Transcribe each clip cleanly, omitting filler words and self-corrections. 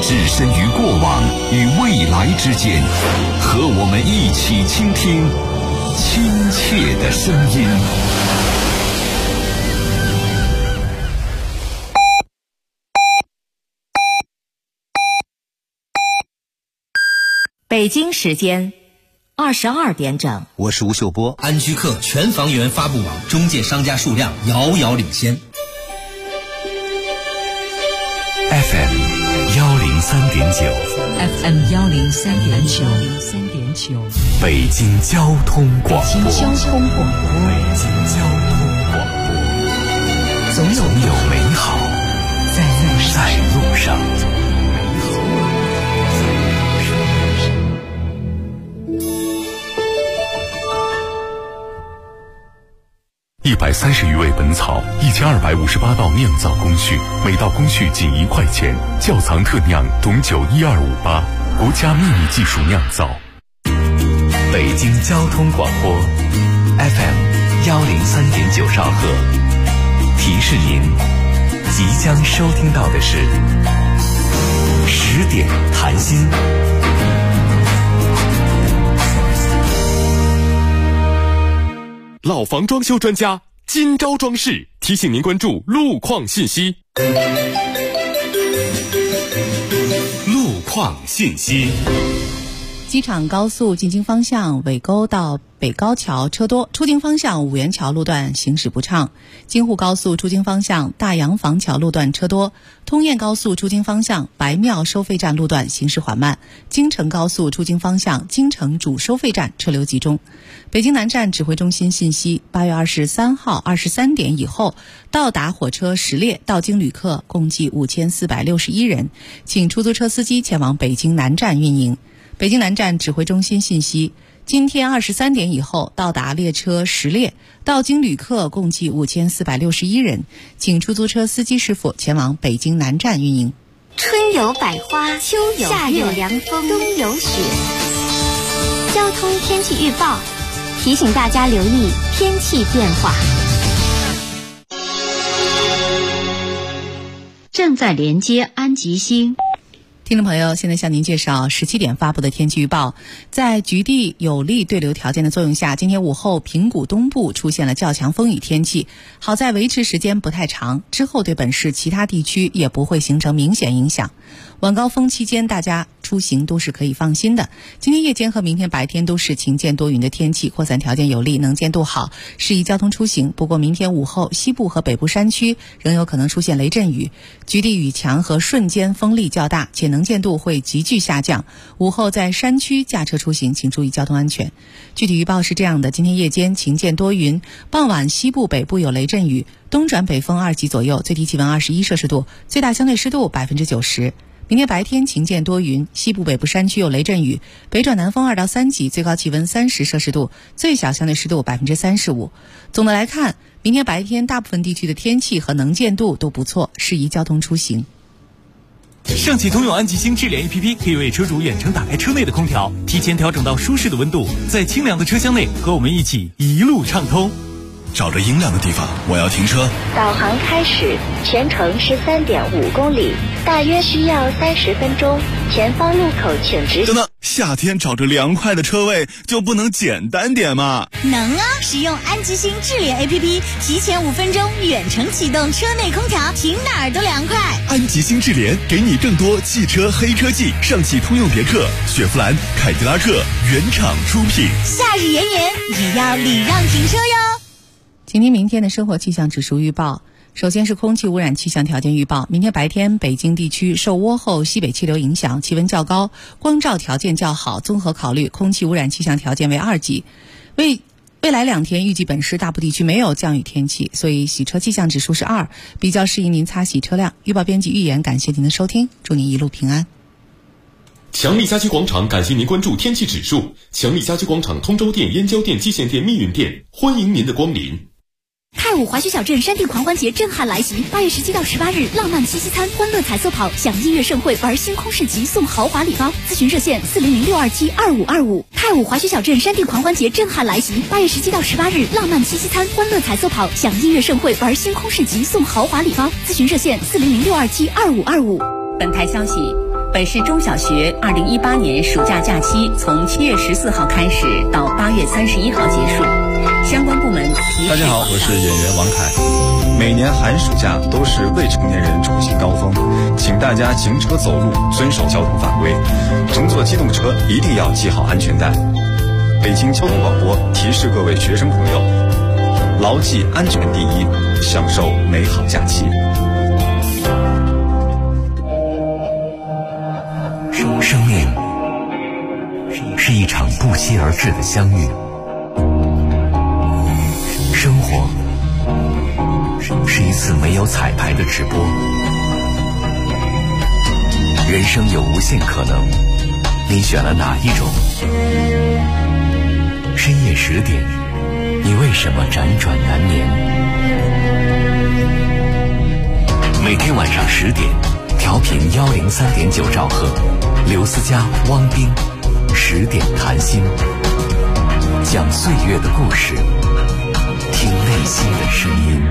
置身于过往与未来之间，和我们一起倾听亲切的声音。 北京时间22点整， 我是吴秀波。 安居客全房源发布网中介商家数量遥遥领先。 FM 103.9 FM 103.9 北京交通广播。总有美好在路上。130余味本草，1258道酿造工序，每道工序仅1块钱。窖藏特酿董酒1258，国家秘密技术酿造。北京交通广播 FM 103.9兆赫，提示您即将收听到的是10点谈心。 老房装修专家金招装饰提醒您关注路况信息。路况信息。 机场高速进京方向尾沟到北高桥车多，出京方向五元桥路段行驶不畅。京沪高速出京方向大洋坊桥路段车多，通燕高速出京方向白庙收费站路段行驶缓慢。京承高速出京方向京承主收费站车流集中。北京南站指挥中心信息：8月23号23点以后到达火车10列到京旅客共计5461人，请出租车司机前往北京南站运营。北京南站指挥中心信息：今天23点以后到达列车10列到京旅客共计5461人，请出租车司机师傅前往北京南站运营。 春有百花，秋有夏有凉风，冬有雪。交通天气预报提醒大家留意天气变化。 正在连接安吉星。 听众朋友，现在向您介绍17点发布的天气预报。在局地有利对流条件的作用下，今天午后平谷东部出现了较强风雨天气，好在维持时间不太长，之后对本市其他地区也不会形成明显影响。晚高峰期间大家出行都是可以放心的。今天夜间和明天白天都是晴间多云的天气，扩散条件有利，能见度好，适宜交通出行。不过明天午后西部和北部山区仍有可能出现雷阵雨，局地雨强和瞬间风力较大，且能见度会急剧下降。午后在山区驾车出行请注意交通安全。具体预报是这样的：今天夜间晴间多云，傍晚西部北部有雷阵雨，东转北风2级左右，最低气温21摄氏度，最大相对湿度90%。明天白天晴间多云，西部北部山区有雷阵雨，北转南风2到3级，最高气温30摄氏度，最小相对湿度35%。总的来看，明天白天大部分地区的天气和能见度都不错，适宜交通出行。 上汽通用安吉星智联 APP 可以为车主远程打开车内的空调，提前调整到舒适的温度，在清凉的车厢内和我们一起一路畅通。 找着阴凉的地方，我要停车。 导航开始，全程13.5公里，大约需要30分钟。前方路口请直行。 等等，夏天找着凉快的车位就不能简单点吗？ 能啊！使用安吉星智联 APP， 提前5分钟远程启动车内空调，停哪儿都凉快。 安吉星智联给你更多汽车黑科技，上汽通用别克、雪佛兰、凯迪拉克原厂出品。 夏日炎炎，也要礼让停车哟。 今天明天的生活气象指数预报。首先是空气污染气象条件预报，明天白天北京地区受涡后西北气流影响，气温较高，光照条件较好，综合考虑空气污染气象条件为2级。未来2天预计本市大部地区没有降雨天气，所以洗车气象指数是2，比较适宜您擦洗车辆。预报编辑预言，感谢您的收听，祝您一路平安。 强力家居广场感谢您关注天气指数。强力家居广场通州店、燕郊店、蓟县店、密云店，欢迎您的光临。 太武滑雪小镇山地狂欢节震撼来袭，8月17到18日，浪漫七夕餐、欢乐彩色跑、享音乐盛会、玩星空市集、送豪华礼包。咨询热线40062722525。太武滑雪小镇山地狂欢节震撼来袭，8月17到18日，浪漫七夕餐、欢乐彩色跑、享音乐盛会、玩星空市集、送豪华礼包。咨询热线40062722525。 本台消息， 本市中小学2018年暑假假期从7月14号开始到8月31号结束，相关部门提示。 大家好，我是演员王凯。每年寒暑假都是未成年人出行高峰，请大家行车走路遵守交通法规，乘坐机动车一定要系好安全带。北京交通广播提示各位学生朋友，牢记安全第一，享受美好假期。 生命是一场不期而至的相遇，生活是一次没有彩排的直播，人生有无限可能，你选了哪一种？深夜10点，你为什么辗转难眠？每天晚上10点，调频103.9兆赫，刘思佳、汪冰10点谈心，讲岁月的故事，听内心的声音。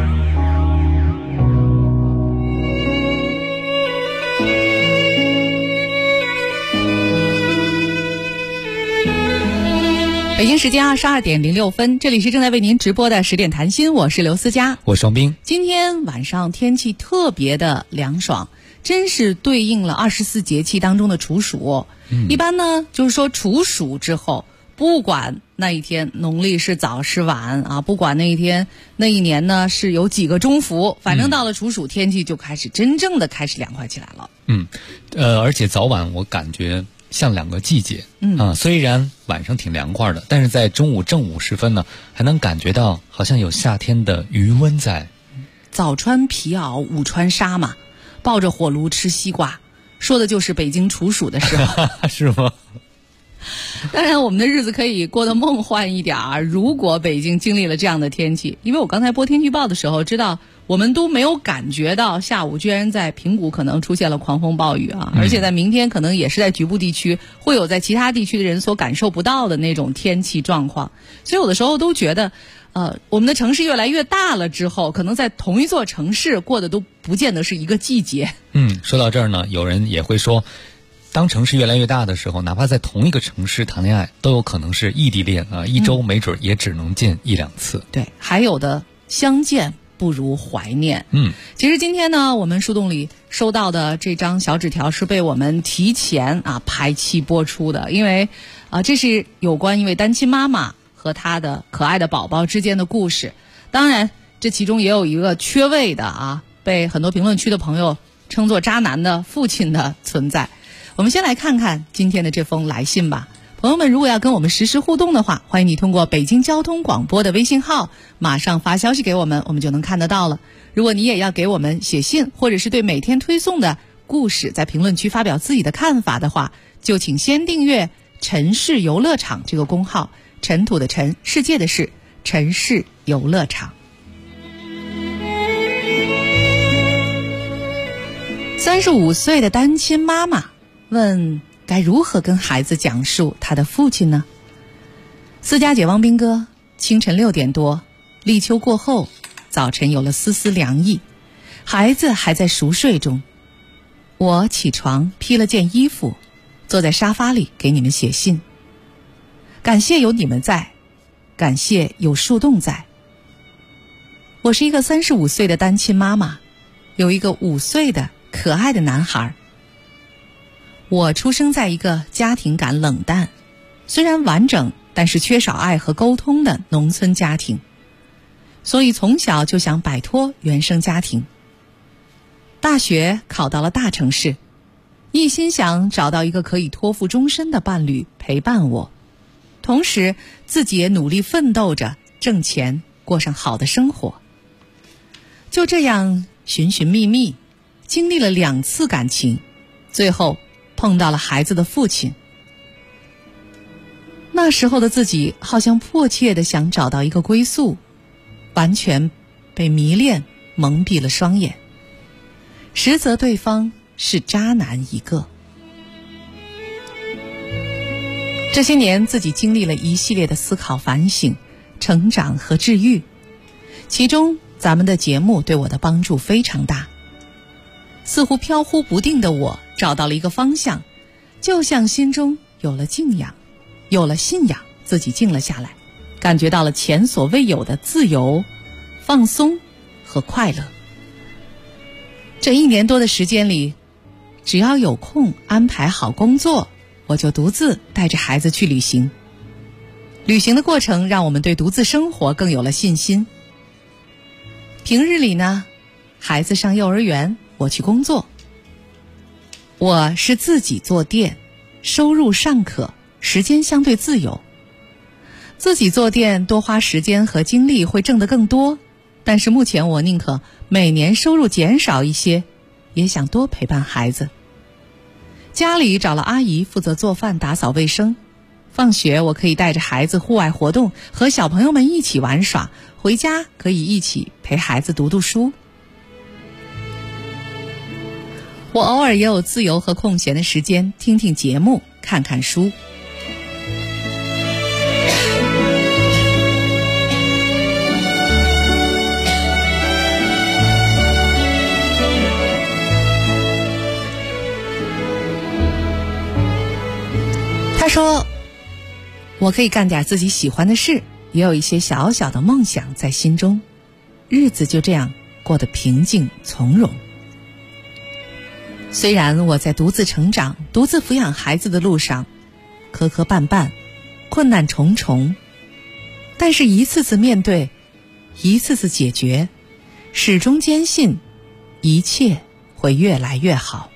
北京时间22点06分，这里是正在为您直播的10点谈心，我是刘思佳， 我是王冰。今天晚上天气特别的凉爽，真是对应了24节气当中的处暑。一般呢，就是说处暑之后，不管那一天农历是早是晚啊，不管那一天那一年呢是有几个中伏，反正到了处暑，天气就开始真正的开始凉快起来了。 而且早晚我感觉像两个季节。虽然晚上挺凉快的，但是在中午正午时分呢，还能感觉到好像有夏天的余温在。 早穿皮袄，午穿纱嘛，抱着火炉吃西瓜，说的就是北京处暑的时候。 是吗？ 当然我们的日子可以过得梦幻一点儿，如果北京经历了这样的天气。因为我刚才播天气预报的时候知道，我们都没有感觉到下午居然在平谷可能出现了狂风暴雨啊，而且在明天可能也是在局部地区会有在其他地区的人所感受不到的那种天气状况。所以有的时候都觉得我们的城市越来越大了之后，可能在同一座城市过的都不见得是一个季节。 说到这儿呢，有人也会说，当城市越来越大的时候，哪怕在同一个城市谈恋爱都有可能是异地恋啊，一周没准也只能见1-2次。 对，还有的相见不如怀念。其实今天呢，我们树洞里收到的这张小纸条是被我们提前排期播出的，因为这是有关一位单亲妈妈和她的可爱的宝宝之间的故事。当然这其中也有一个缺位的被很多评论区的朋友称作渣男的父亲的存在。我们先来看看今天的这封来信吧。朋友们，如果要跟我们实时互动的话，欢迎你通过北京交通广播的微信号马上发消息给我们，我们就能看得到了。如果你也要给我们写信，或者是对每天推送的故事在评论区发表自己的看法的话，就请先订阅城市游乐场这个公号，尘土的尘，世界的世，城市游乐场。35岁的单亲妈妈问，该如何跟孩子讲述他的父亲呢？思佳姐、汪斌哥，清晨6点多，立秋过后，早晨有了丝丝凉意，孩子还在熟睡中。我起床披了件衣服，坐在沙发里给你们写信。感谢有你们在，感谢有树洞在。我是一个35岁的单亲妈妈，有一个5岁的可爱的男孩。我出生在一个家庭感冷淡，虽然完整，但是缺少爱和沟通的农村家庭，所以从小就想摆脱原生家庭。大学考到了大城市，一心想找到一个可以托付终身的伴侣陪伴我，同时自己也努力奋斗着挣钱，过上好的生活。就这样寻寻觅觅，经历了2次感情，最后碰到了孩子的父亲。那时候的自己好像迫切地想找到一个归宿，完全被迷恋蒙蔽了双眼，实则对方是渣男一个。这些年自己经历了一系列的思考反省、成长和治愈，其中咱们的节目对我的帮助非常大。似乎飘忽不定的我找到了一个方向，就像心中有了敬仰，有了信仰，自己静了下来，感觉到了前所未有的自由、放松和快乐。这1年多的时间里，只要有空安排好工作，我就独自带着孩子去旅行。旅行的过程让我们对独自生活更有了信心。平日里呢，孩子上幼儿园，我去工作。我是自己做店，收入尚可，时间相对自由。自己做店多花时间和精力会挣得更多，但是目前我宁可每年收入减少一些，也想多陪伴孩子。家里找了阿姨负责做饭打扫卫生，放学我可以带着孩子户外活动，和小朋友们一起玩耍，回家可以一起陪孩子读读书。我偶尔也有自由和空闲的时间，听听节目，看看书。他说，我可以干点自己喜欢的事，也有一些小小的梦想在心中，日子就这样过得平静从容。虽然我在独自成长、独自抚养孩子的路上磕磕绊绊、困难重重，但是一次次面对，一次次解决，始终坚信一切会越来越好。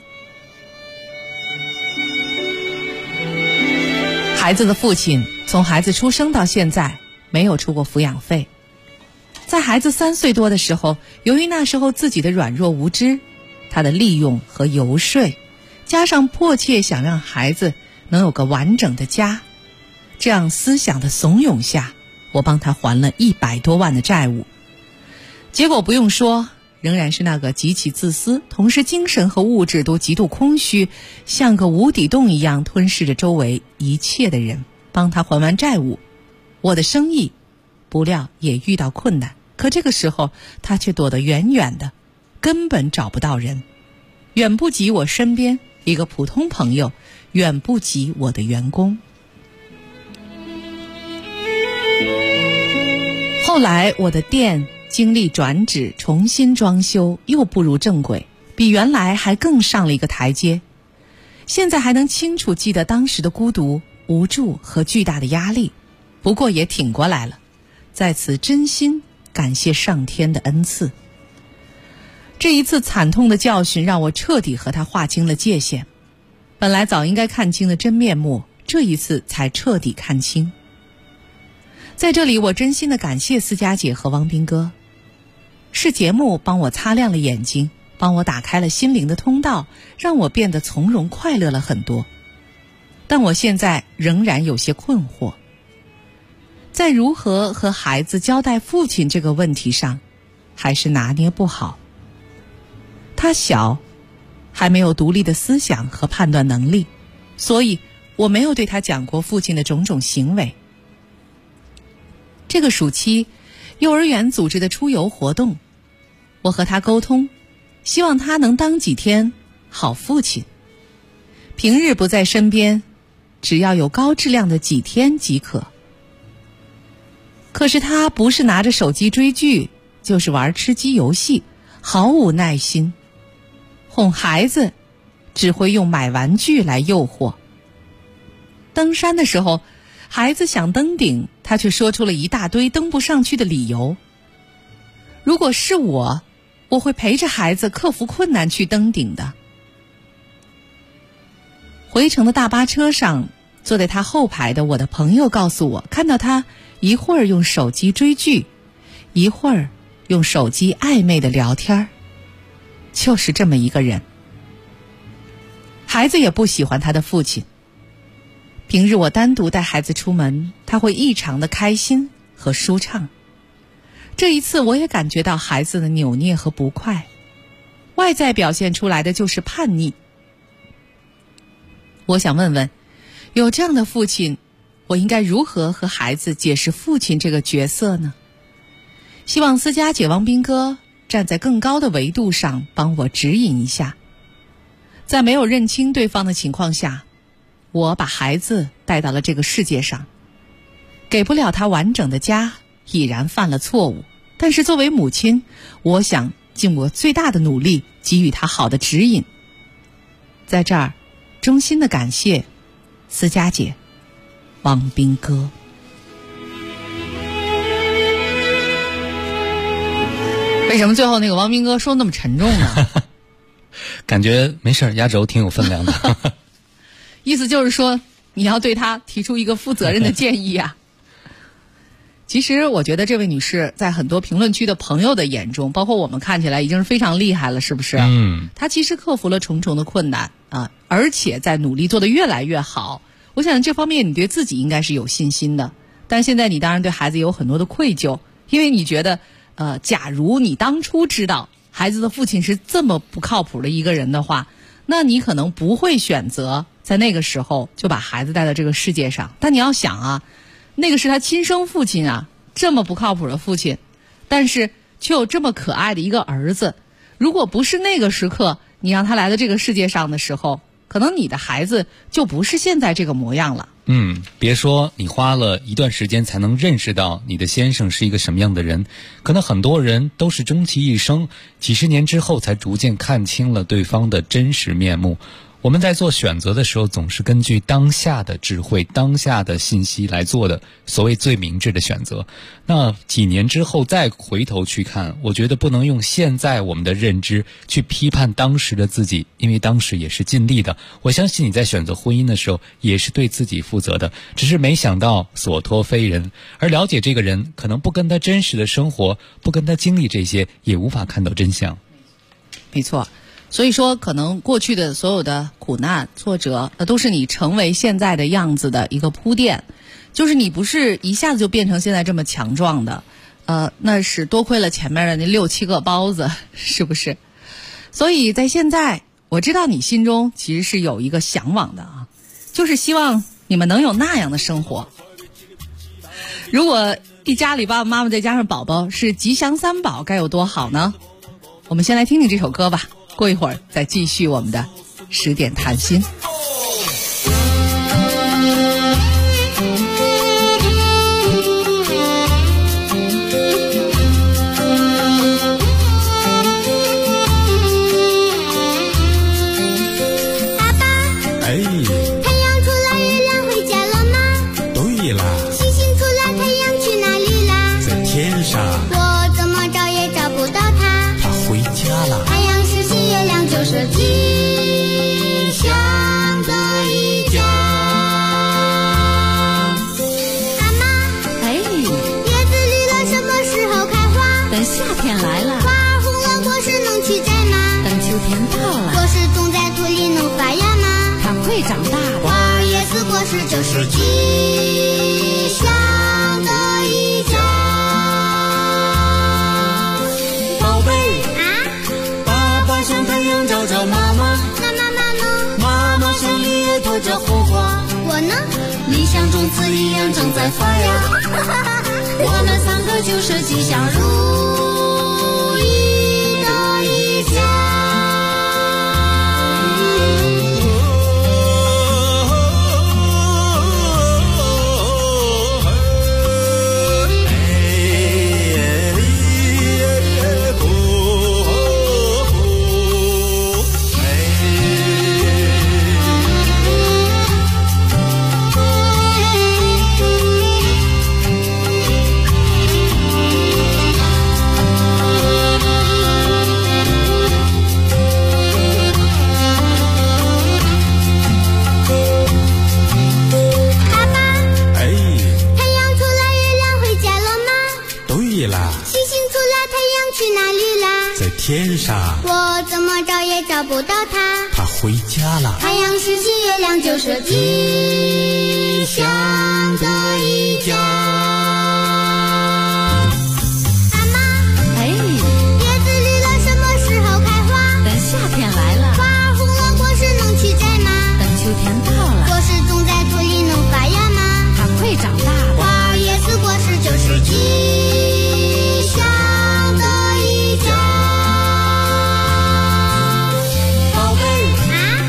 孩子的父亲从孩子出生到现在没有出过抚养费。在孩子3岁多的时候，由于那时候自己的软弱无知，他的利用和游说，加上迫切想让孩子能有个完整的家，这样思想的怂恿下，我帮他还了100多万的债务。结果不用说，仍然是那个极其自私，同时精神和物质都极度空虚，像个无底洞一样吞噬着周围一切的人。帮他还完债务，我的生意不料也遇到困难，可这个时候他却躲得远远的，根本找不到人，远不及我身边一个普通朋友，远不及我的员工。后来我的店经历转址，重新装修，又步入正轨，比原来还更上了一个台阶。现在还能清楚记得当时的孤独、无助和巨大的压力，不过也挺过来了，在此真心感谢上天的恩赐。这一次惨痛的教训让我彻底和他划清了界限，本来早应该看清的真面目，这一次才彻底看清。在这里我真心的感谢思佳姐和汪斌哥，是节目帮我擦亮了眼睛，帮我打开了心灵的通道，让我变得从容快乐了很多。但我现在仍然有些困惑，在如何和孩子交代父亲这个问题上，还是拿捏不好。他小，还没有独立的思想和判断能力，所以我没有对他讲过父亲的种种行为。这个暑期，幼儿园组织的出游活动，我和他沟通，希望他能当几天好父亲。平日不在身边，只要有高质量的几天即可。可是他不是拿着手机追剧，就是玩吃鸡游戏，毫无耐心。哄孩子只会用买玩具来诱惑。登山的时候，孩子想登顶，他却说出了一大堆登不上去的理由。如果是我会陪着孩子克服困难去登顶的。回程的大巴车上，坐在他后排的我的朋友告诉我，看到他一会儿用手机追剧，一会儿用手机暧昧的聊天，就是这么一个人。孩子也不喜欢他的父亲。平日我单独带孩子出门，他会异常的开心和舒畅。这一次我也感觉到孩子的扭捏和不快，外在表现出来的就是叛逆。我想问问，有这样的父亲，我应该如何和孩子解释父亲这个角色呢？希望思佳姐、王斌哥站在更高的维度上帮我指引一下。 在没有认清对方的情况下，我把孩子带到了这个世界上，给不了他完整的家，已然犯了错误。但是作为母亲，我想尽我最大的努力给予他好的指引。在这儿衷心的感谢思佳姐、王斌哥。为什么最后那个王斌哥说那么沉重呢？ 感觉没事，压轴挺有分量的。 意思就是说你要对他提出一个负责任的建议啊。其实我觉得这位女士在很多评论区的朋友的眼中，包括我们看起来已经是非常厉害了，是不是？她其实克服了重重的困难啊，而且在努力做得越来越好。我想这方面你对自己应该是有信心的，但现在你当然对孩子有很多的愧疚，因为你觉得假如你当初知道孩子的父亲是这么不靠谱的一个人的话，那你可能不会选择在那个时候就把孩子带到这个世界上。但你要想啊，那个是他亲生父亲啊，这么不靠谱的父亲，但是却有这么可爱的一个儿子。如果不是那个时刻你让他来到这个世界上的时候，可能你的孩子就不是现在这个模样了。 别说你花了一段时间才能认识到你的先生是一个什么样的人，可能很多人都是终其一生，几十年之后才逐渐看清了对方的真实面目。我们在做选择的时候，总是根据当下的智慧、当下的信息来做的所谓最明智的选择。那几年之后再回头去看，我觉得不能用现在我们的认知去批判当时的自己，因为当时也是尽力的。我相信你在选择婚姻的时候也是对自己负责的，只是没想到所托非人。而了解这个人，可能不跟他真实的生活，不跟他经历这些，也无法看到真相。 没错。所以说可能过去的所有的苦难挫折都是你成为现在的样子的一个铺垫，就是你不是一下子就变成现在这么强壮的，那是多亏了前面的那6、7个包子，是不是？所以在现在我知道你心中其实是有一个向往的啊，就是希望你们能有那样的生活。如果一家里爸爸妈妈再加上宝宝是吉祥3宝，该有多好呢？我们先来听听这首歌吧，过一会儿再继续我们的10点谈心。 爸爸，太阳出来，月亮回家了吗？ 对啦。 星星出来，太阳去哪里啦？ 在天上。 我怎么找也找不到它。 它回家了。 太阳是星，月亮就是吉祥的一家。妈妈，叶子绿了，什么时候开花？ 等夏天来了。 花红了，果实能去摘吗？ 等秋天到了。 果实种在土里能发芽吗？ 它会长大的。 花叶子果实就是吉祥的一家。 宝贝爸爸像太阳照着妈妈，妈妈像绿叶透着红花， 我呢， 你像种子一样正在发芽。我们3个就是吉祥如意的一家。天上， 我怎么找也找不到它。 它回家了。 太阳是星，月亮就是吉祥的一家。妈妈，叶子绿了，什么时候开花？ 等夏天来了。 花红了，果实能去摘吗？ 等秋天到了。 果实种在土里能发芽吗？ 它会长大的。 花叶子果实就是吉祥的一家。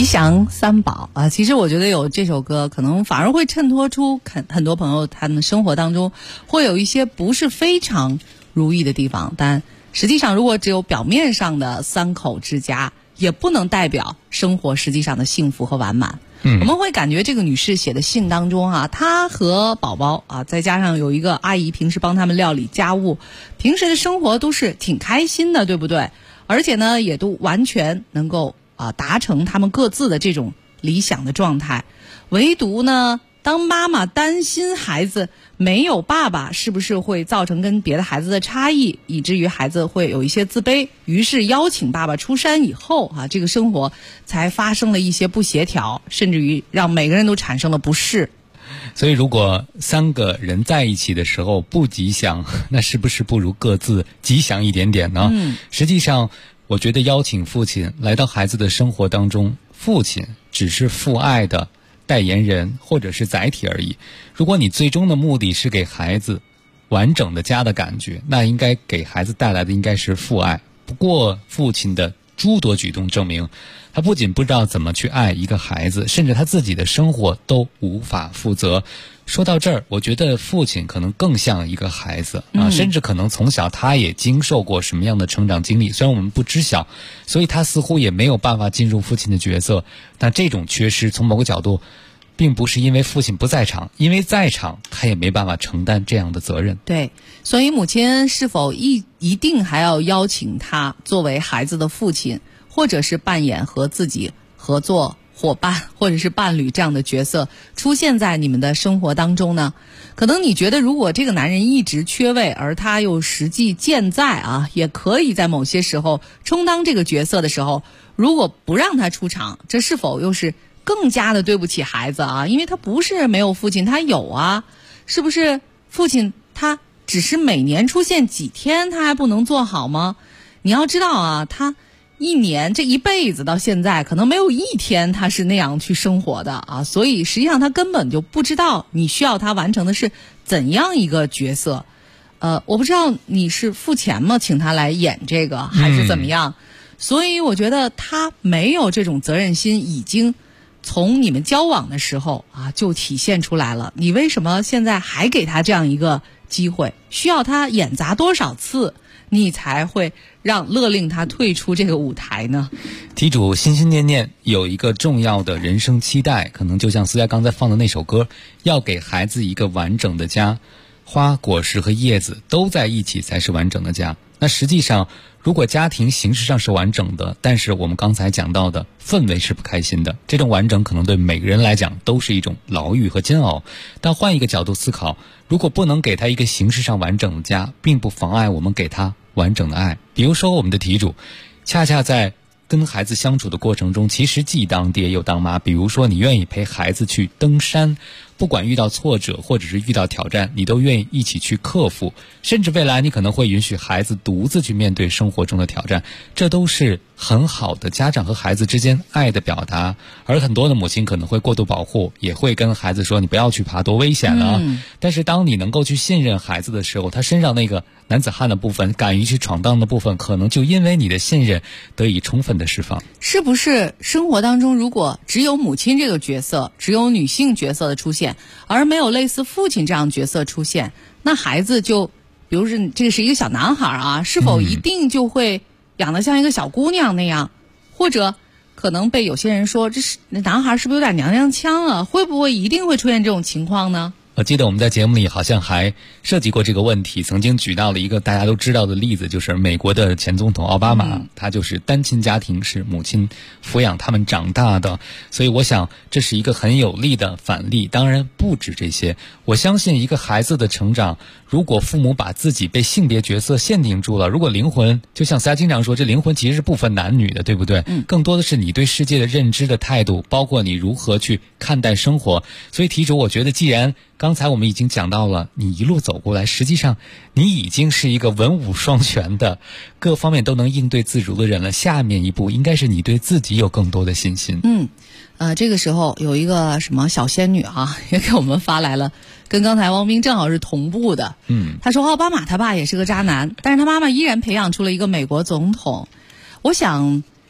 祥三宝啊，其实我觉得有这首歌，可能反而会衬托出很多朋友他们生活当中会有一些不是非常如意的地方，但实际上如果只有表面上的三口之家，也不能代表生活实际上的幸福和完满。我们会感觉这个女士写的信当中啊，她和宝宝啊，再加上有一个阿姨平时帮他们料理家务，平时的生活都是挺开心的，对不对？而且呢，也都完全能够达成他们各自的这种理想的状态。唯独呢，当妈妈担心孩子没有爸爸是不是会造成跟别的孩子的差异，以至于孩子会有一些自卑，于是邀请爸爸出山以后这个生活才发生了一些不协调，甚至于让每个人都产生了不适。 所以如果三个人在一起的时候不吉祥，那是不是不如各自吉祥一点点呢？实际上我觉得邀请父亲来到孩子的生活当中，父亲只是父爱的代言人或者是载体而已。如果你最终的目的是给孩子完整的家的感觉，那应该给孩子带来的应该是父爱。不过父亲的诸多举动证明，他不仅不知道怎么去爱一个孩子，甚至他自己的生活都无法负责。说到这儿，我觉得父亲可能更像一个孩子甚至可能从小他也经受过什么样的成长经历，虽然我们不知晓，所以他似乎也没有办法进入父亲的角色。但这种缺失从某个角度并不是因为父亲不在场，因为在场他也没办法承担这样的责任。 对，所以母亲是否一定还要邀请他作为孩子的父亲，或者是扮演和自己合作伙伴或者是伴侣这样的角色出现在你们的生活当中呢？可能你觉得如果这个男人一直缺位，而他又实际健在也可以在某些时候充当这个角色的时候，如果不让他出场，这是否又是更加的对不起孩子因为他不是没有父亲，他有是不是父亲他只是每年出现几天他还不能做好吗？你要知道他一年这一辈子到现在可能没有一天他是那样去生活的所以实际上他根本就不知道你需要他完成的是怎样一个角色。我不知道你是付钱吗请他来演这个还是怎么样，所以我觉得他没有这种责任心已经从你们交往的时候就体现出来了。你为什么现在还给他这样一个机会？需要他演砸多少次你才会让勒令他退出这个舞台呢？ 题主心心念念有一个重要的人生期待，可能就像思佳刚才放的那首歌，要给孩子一个完整的家，花果实和叶子都在一起才是完整的家。那实际上如果家庭形式上是完整的，但是我们刚才讲到的氛围是不开心的，这种完整可能对每个人来讲都是一种牢狱和煎熬。但换一个角度思考，如果不能给他一个形式上完整的家，并不妨碍我们给他完整的爱。比如说我们的题主恰恰在跟孩子相处的过程中，其实既当爹又当妈。比如说你愿意陪孩子去登山，不管遇到挫折或者是遇到挑战，你都愿意一起去克服，甚至未来你可能会允许孩子独自去面对生活中的挑战，这都是很好的家长和孩子之间爱的表达。而很多的母亲可能会过度保护，也会跟孩子说你不要去爬，多危险了但是当你能够去信任孩子的时候，他身上那个男子汉的部分，敢于去闯荡的部分，可能就因为你的信任得以充分的释放。 是不是生活当中如果只有母亲这个角色，只有女性角色的出现，而没有类似父亲这样角色出现，那孩子就比如说这个是一个小男孩是否一定就会养得像一个小姑娘那样或者可能被有些人说这是男孩是不是有点娘娘腔会不会一定会出现这种情况呢？ 我记得我们在节目里好像还涉及过这个问题，曾经举到了一个大家都知道的例子，就是美国的前总统奥巴马他就是单亲家庭，是母亲抚养他们长大的，所以我想这是一个很有力的反例。当然不止这些，我相信一个孩子的成长，如果父母把自己被性别角色限定住了，如果灵魂就像大家经常说，这灵魂其实是不分男女的，对不对？更多的是你对世界的认知的态度，包括你如何去看待生活。所以题主我觉得既然刚才我们已经讲到了，你一路走过来，实际上你已经是一个文武双全的，各方面都能应对自如的人了。下面一步应该是你对自己有更多的信心。 这个时候有一个什么小仙女也给我们发来了，跟刚才汪斌正好是同步的。他说奥巴马他爸也是个渣男，但是他妈妈依然培养出了一个美国总统。我想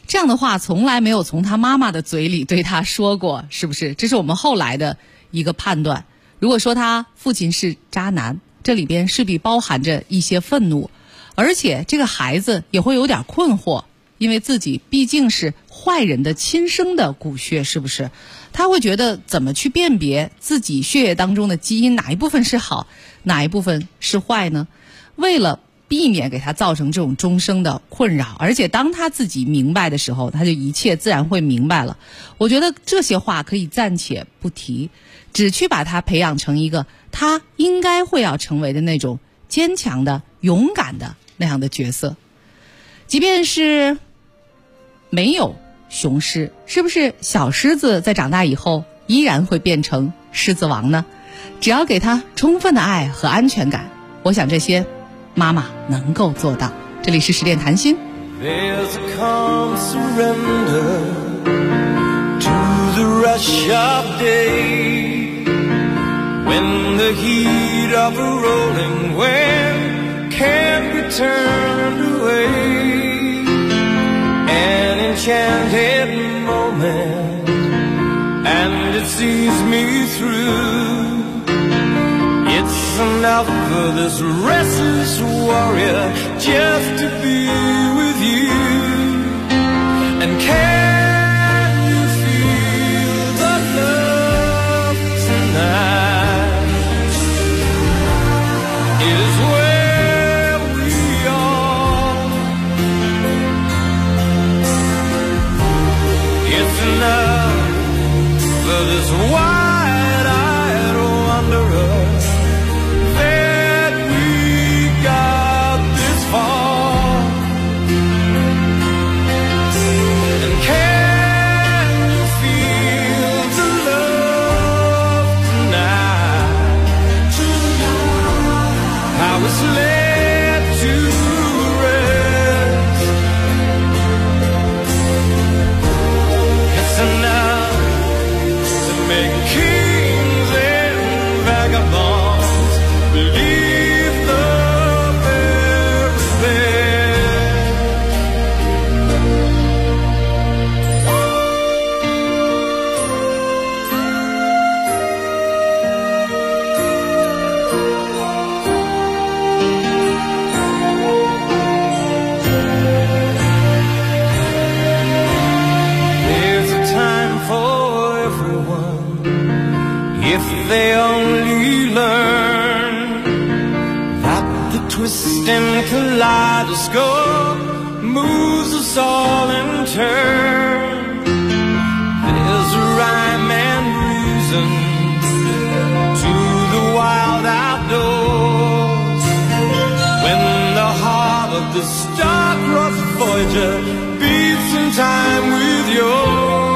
这样的话从来没有从他妈妈的嘴里对他说过，是不是？这是我们后来的一个判断。如果说他父亲是渣男，这里边势必包含着一些愤怒，而且这个孩子也会有点困惑，因为自己毕竟是坏人的亲生的骨血，是不是？他会觉得怎么去辨别自己血液当中的基因哪一部分是好，哪一部分是坏呢？为了避免给他造成这种终生的困扰，而且当他自己明白的时候，他就一切自然会明白了。我觉得这些话可以暂且不提，只去把他培养成一个他应该会要成为的那种坚强的、勇敢的那样的角色。即便是没有雄狮，是不是小狮子在长大以后依然会变成狮子王呢？只要给他充分的爱和安全感，我想这些妈妈能够做到。这里是十点谈心。 There's a calm surrender to the rush of day when the heat of a rolling wave can't be turned away. An enchanted moment and it sees me through. It's enough for this restless warrior just to be with you. And can you feel the love tonight? It is where we are. It's enough for this wide-eyed wanderer. They only learn that the twisting kaleidoscope moves us all in turn. There's a rhyme and reason to the wild outdoors when the heart of the star-crossed Voyager beats in time with yours.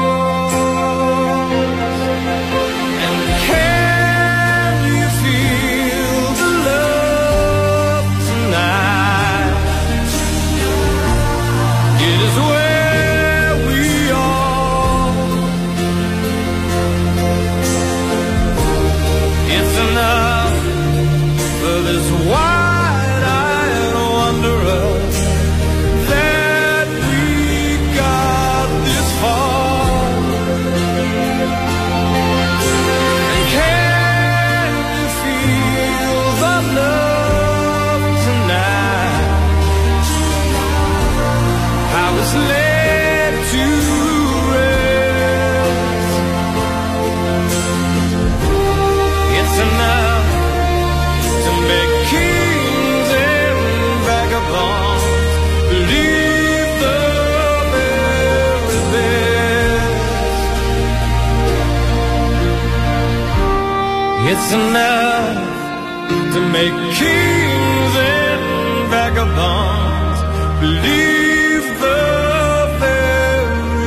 It's enough to make kings and vagabonds believe the very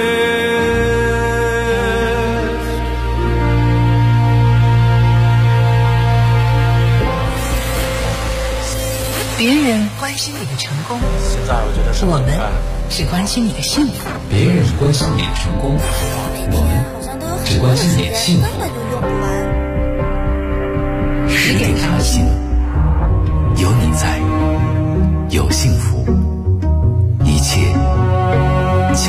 best. 别人关心你的成功， 现在我觉得是我们只关心你的幸福。 别人关心你的成功，我们只关心你的幸福。 十点谈心，有你在，有幸福，一切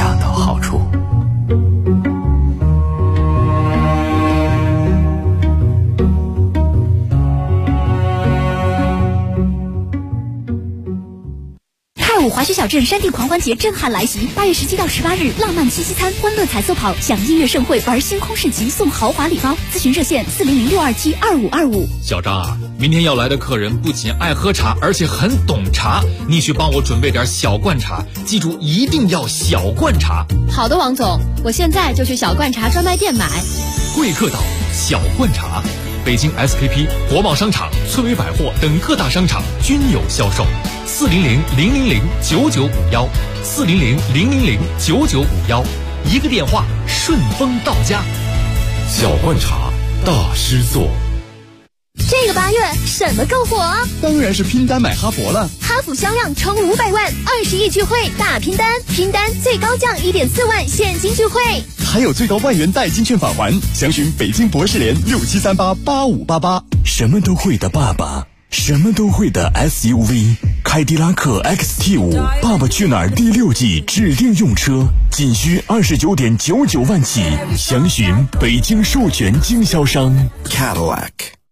5滑雪小镇山地狂欢节震撼来袭，8月17到18日，浪漫七夕餐、欢乐彩色跑、享音乐盛会、玩星空市集，送豪华礼包。咨询热线400-627-2525。 小张啊，明天要来的客人不仅爱喝茶，而且很懂茶，你去帮我准备点小罐茶，记住一定要小罐茶。 好的，王总，我现在就去小罐茶专卖店买。 贵客岛小罐茶，北京 SKP、国贸商场、村委百货等各大商场均有销售。400-000-9951，400-000-9951，一个电话顺丰到家。 小罐茶大师作。 这个8月什么更火？ 当然是拼单买哈佛了。 哈弗销量冲500万，20亿聚会大拼单，拼单最高降1.4万现金聚会， 还有最高1万元代金券返还。详询北京博士联67388588。什么都会的爸爸，什么都会的 SUV， 凯迪拉克 XT5 爸爸去哪儿第6季指定用车，仅需29.99万起，详询北京授权经销商 Cadillac。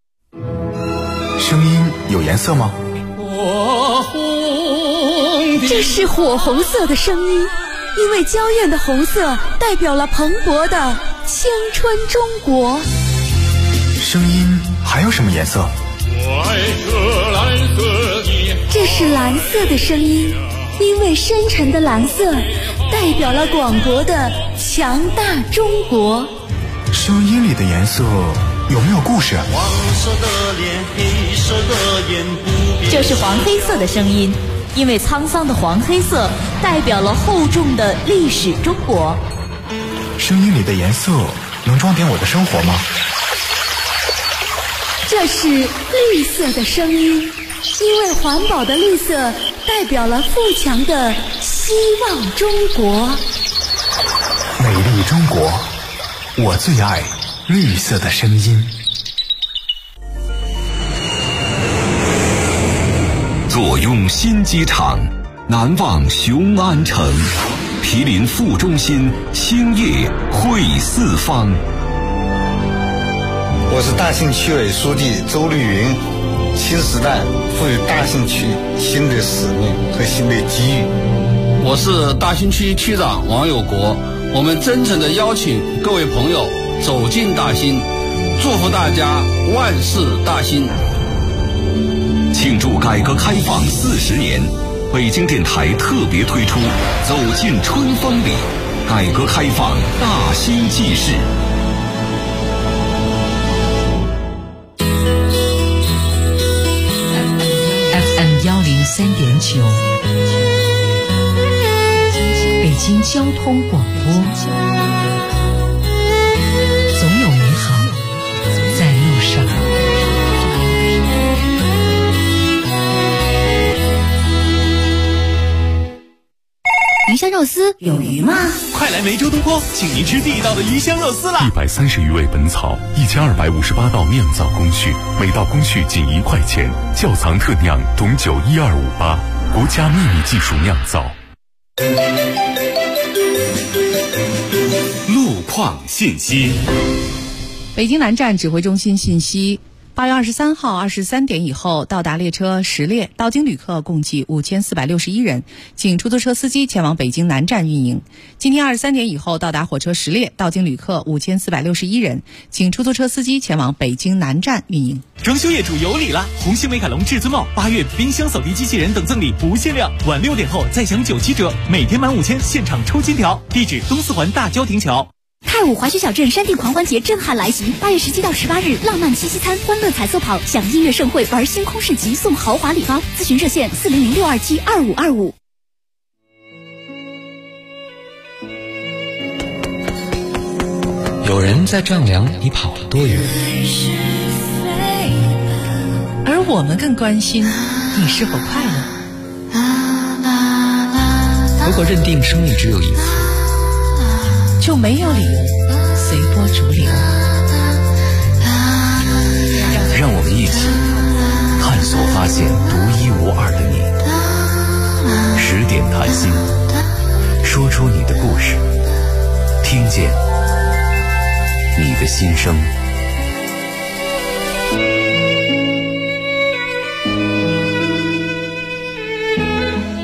声音有颜色吗？ 这是火红色的声音，因为娇艳的红色代表了蓬勃的青春中国。 声音还有什么颜色？ 这是蓝色的声音，因为深沉的蓝色代表了广博的强大中国。 声音里的颜色有没有故事？ 这是黄黑色的声音，因为沧桑的黄黑色代表了厚重的历史中国。 声音里的颜色能装点我的生活吗？ 这是绿色的声音，因为环保的绿色代表了富强的希望中国。 美丽中国，我最爱绿色的声音。 坐拥新机场，难忘雄安城，毗邻副中心，兴业汇四方。 我是大兴区委书记周绿云，新时代赋予大兴区新的使命和新的机遇。 我是大兴区区长王有国，我们真诚地邀请各位朋友走进大兴，祝福大家万事大兴。 庆祝改革开放40年，北京电台特别推出走进春风里，改革开放大兴纪事。 103.9，北京交通广播，总有美好在路上。 鱼香肉丝有鱼吗？ 快来梅州东坡，请您吃地道的鱼香肉丝啦 ！130余味本草，1258道酿造工序，每道工序仅1块钱，窖藏特酿董酒12588，国家秘密技术酿造。 路况信息。 北京南站指挥中心信息：8月23号23点以后到达列车10列，到京旅客共计5461人，请出租车司机前往北京南站运营。今天23点以后到达火车10列，到京旅客5461人，请出租车司机前往北京南站运营。 装修业主有礼了！红星美凯龙至尊帽8月冰箱、扫地机器人等赠礼不限量，晚6点后再享97折，每天满5000现场抽金条。地址东四环大郊亭桥。 泰武滑雪小镇山地狂欢节震撼来袭，8月17到18日，浪漫七夕餐、欢乐彩色跑、享音乐盛会、玩星空市集，送豪华礼包。咨询热线400-627-2525。 有人在丈量你跑了多远， 而我们更关心你是否快乐。 如果认定生命只有一次， 就没有理由随波逐流。 让我们一起探索发现独一无二的你。10点谈心，说出你的故事，听见你的心声。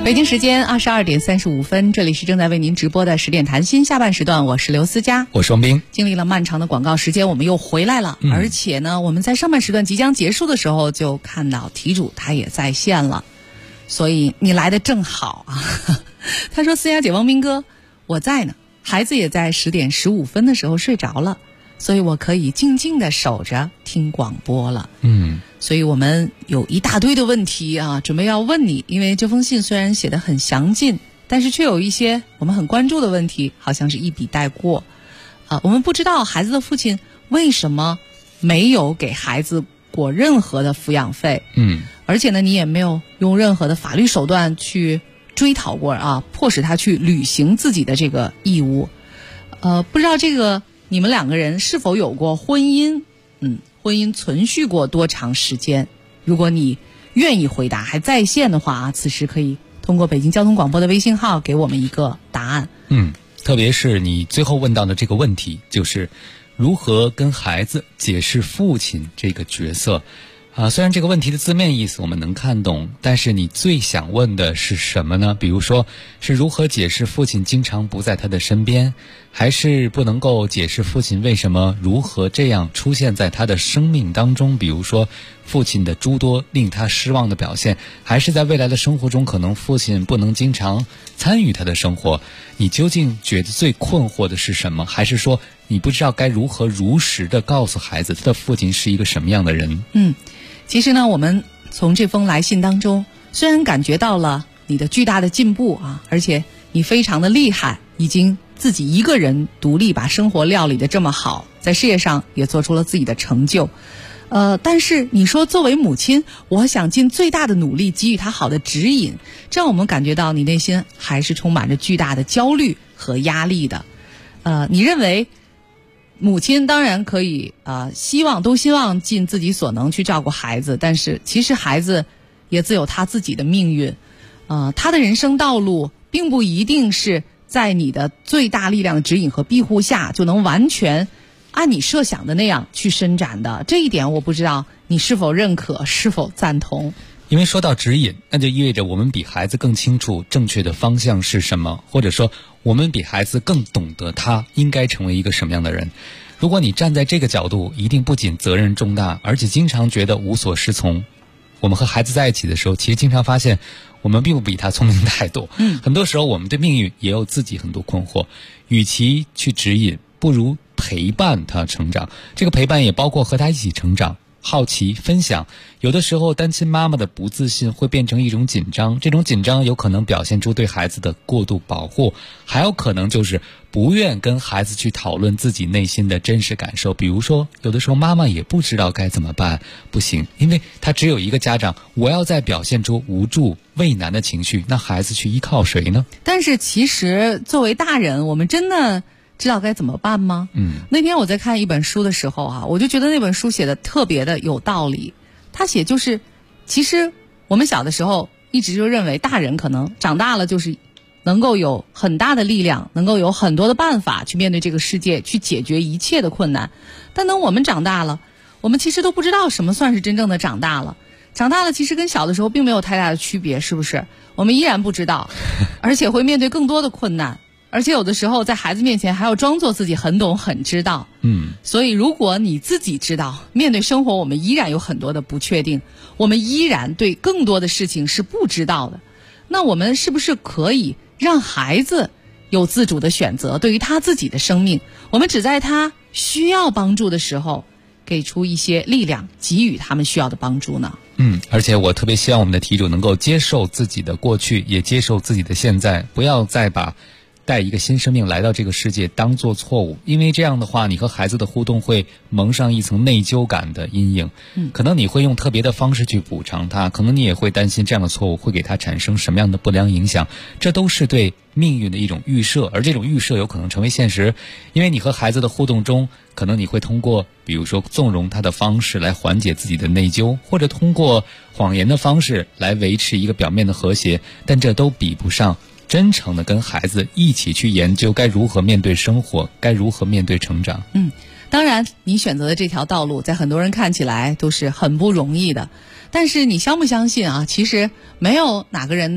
北京时间22点35分，这里是正在为您直播的10点谈心下半时段，我是刘思佳， 我是王斌。 经历了漫长的广告时间，我们又回来了，而且呢，我们在上半时段即将结束的时候，就看到题主他也在线了，所以你来的正好啊。他说：“思佳姐，王斌哥，我在呢，孩子也在10点15分的时候睡着了，所以我可以静静的守着听广播了。”所以我们有一大堆的问题啊，准备要问你，因为这封信虽然写得很详尽，但是却有一些我们很关注的问题，好像是一笔带过。我们不知道孩子的父亲为什么没有给孩子过任何的抚养费，而且呢，你也没有用任何的法律手段去追讨过啊，迫使他去履行自己的这个义务。不知道这个你们两个人是否有过婚姻？婚姻存续过多长时间？如果你愿意回答，还在线的话啊，此时可以通过北京交通广播的微信号给我们一个答案。 特别是你最后问到的这个问题，就是如何跟孩子解释父亲这个角色。虽然这个问题的字面意思我们能看懂，但是你最想问的是什么呢？比如说是如何解释父亲经常不在他的身边，还是不能够解释父亲为什么如何这样出现在他的生命当中，比如说父亲的诸多令他失望的表现，还是在未来的生活中可能父亲不能经常参与他的生活。你究竟觉得最困惑的是什么？还是说你不知道该如何如实的告诉孩子他的父亲是一个什么样的人？ 其实呢，我们从这封来信当中，虽然感觉到了你的巨大的进步啊，而且你非常的厉害，已经自己一个人独立把生活料理得这么好，在事业上也做出了自己的成就。但是你说作为母亲，我想尽最大的努力给予他好的指引，这让我们感觉到你内心还是充满着巨大的焦虑和压力的。你认为母亲当然可以希望尽自己所能去照顾孩子，但是其实孩子也自有他自己的命运，他的人生道路并不一定是在你的最大力量的指引和庇护下就能完全按你设想的那样去伸展的。这一点我不知道你是否认可，是否赞同。 因为说到指引，那就意味着我们比孩子更清楚正确的方向是什么，或者说我们比孩子更懂得他应该成为一个什么样的人。如果你站在这个角度，一定不仅责任重大，而且经常觉得无所适从。我们和孩子在一起的时候，其实经常发现我们并不比他聪明太多。很多时候我们对命运也有自己很多困惑，与其去指引，不如陪伴他成长。这个陪伴也包括和他一起成长，好奇分享。有的时候单亲妈妈的不自信会变成一种紧张，这种紧张有可能表现出对孩子的过度保护，还有可能就是不愿跟孩子去讨论自己内心的真实感受。比如说有的时候妈妈也不知道该怎么办，不行，因为他只有一个家长，我要再表现出无助畏难的情绪，那孩子去依靠谁呢？ 但是其实作为大人，我们真的知道该怎么办吗？那天我在看一本书的时候我就觉得那本书写的特别的有道理。他写就是其实我们小的时候一直就认为大人可能长大了就是能够有很大的力量，能够有很多的办法去面对这个世界，去解决一切的困难。但等我们长大了，我们其实都不知道什么算是真正的长大了。长大了其实跟小的时候并没有太大的区别，是不是？我们依然不知道，而且会面对更多的困难，而且有的时候在孩子面前还要装作自己很懂很知道。所以如果你自己知道面对生活我们依然有很多的不确定，我们依然对更多的事情是不知道的，那我们是不是可以让孩子有自主的选择，对于他自己的生命，我们只在他需要帮助的时候给出一些力量，给予他们需要的帮助呢？ 而且我特别希望我们的题主能够接受自己的过去，也接受自己的现在，不要再把带一个新生命来到这个世界当做错误，因为这样的话你和孩子的互动会蒙上一层内疚感的阴影。可能你会用特别的方式去补偿他，可能你也会担心这样的错误会给他产生什么样的不良影响，这都是对命运的一种预设，而这种预设有可能成为现实。因为你和孩子的互动中，可能你会通过比如说纵容他的方式来缓解自己的内疚，或者通过谎言的方式来维持一个表面的和谐，但这都比不上真诚的跟孩子一起去研究该如何面对生活，该如何面对成长。 当然你选择的这条道路在很多人看起来都是很不容易的，但是你相不相信其实没有哪个人的